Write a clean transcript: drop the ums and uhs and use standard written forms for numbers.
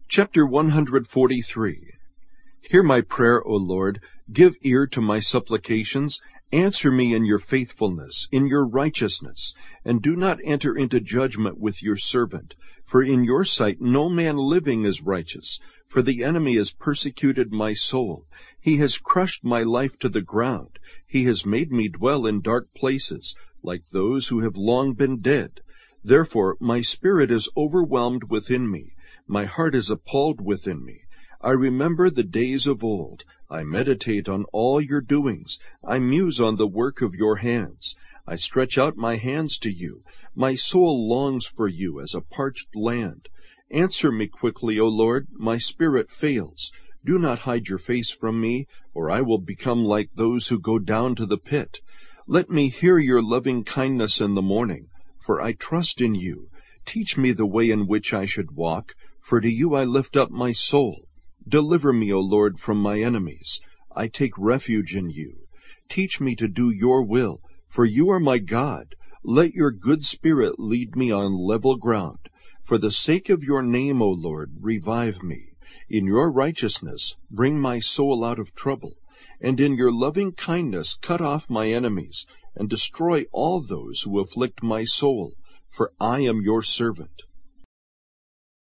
Chapter 143. Hear my prayer, O Lord. Give ear to my supplications. Answer me in your faithfulness, in your righteousness, and do not enter into judgment with your servant. For in your sight no man living is righteous, for the enemy has persecuted my soul. He has crushed my life to the ground. He has made me dwell in dark places, like those who have long been dead. Therefore my spirit is overwhelmed within me. My heart is appalled within me. I remember the days of old. I meditate on all your doings. I muse on the work of your hands. I stretch out my hands to you. My soul longs for you as a parched land. Answer me quickly, O Lord. My spirit fails. Do not hide your face from me, or I will become like those who go down to the pit. Let me hear your loving kindness in the morning, for I trust in you. Teach me the way in which I should walk, for to you I lift up my soul. Deliver me, O Lord, from my enemies. I take refuge in you. Teach me to do your will, for you are my God. Let your good spirit lead me on level ground. For the sake of your name, O Lord, revive me. In your righteousness bring my soul out of trouble. And in your loving kindness cut off my enemies, and destroy all those who afflict my soul. For I am your servant.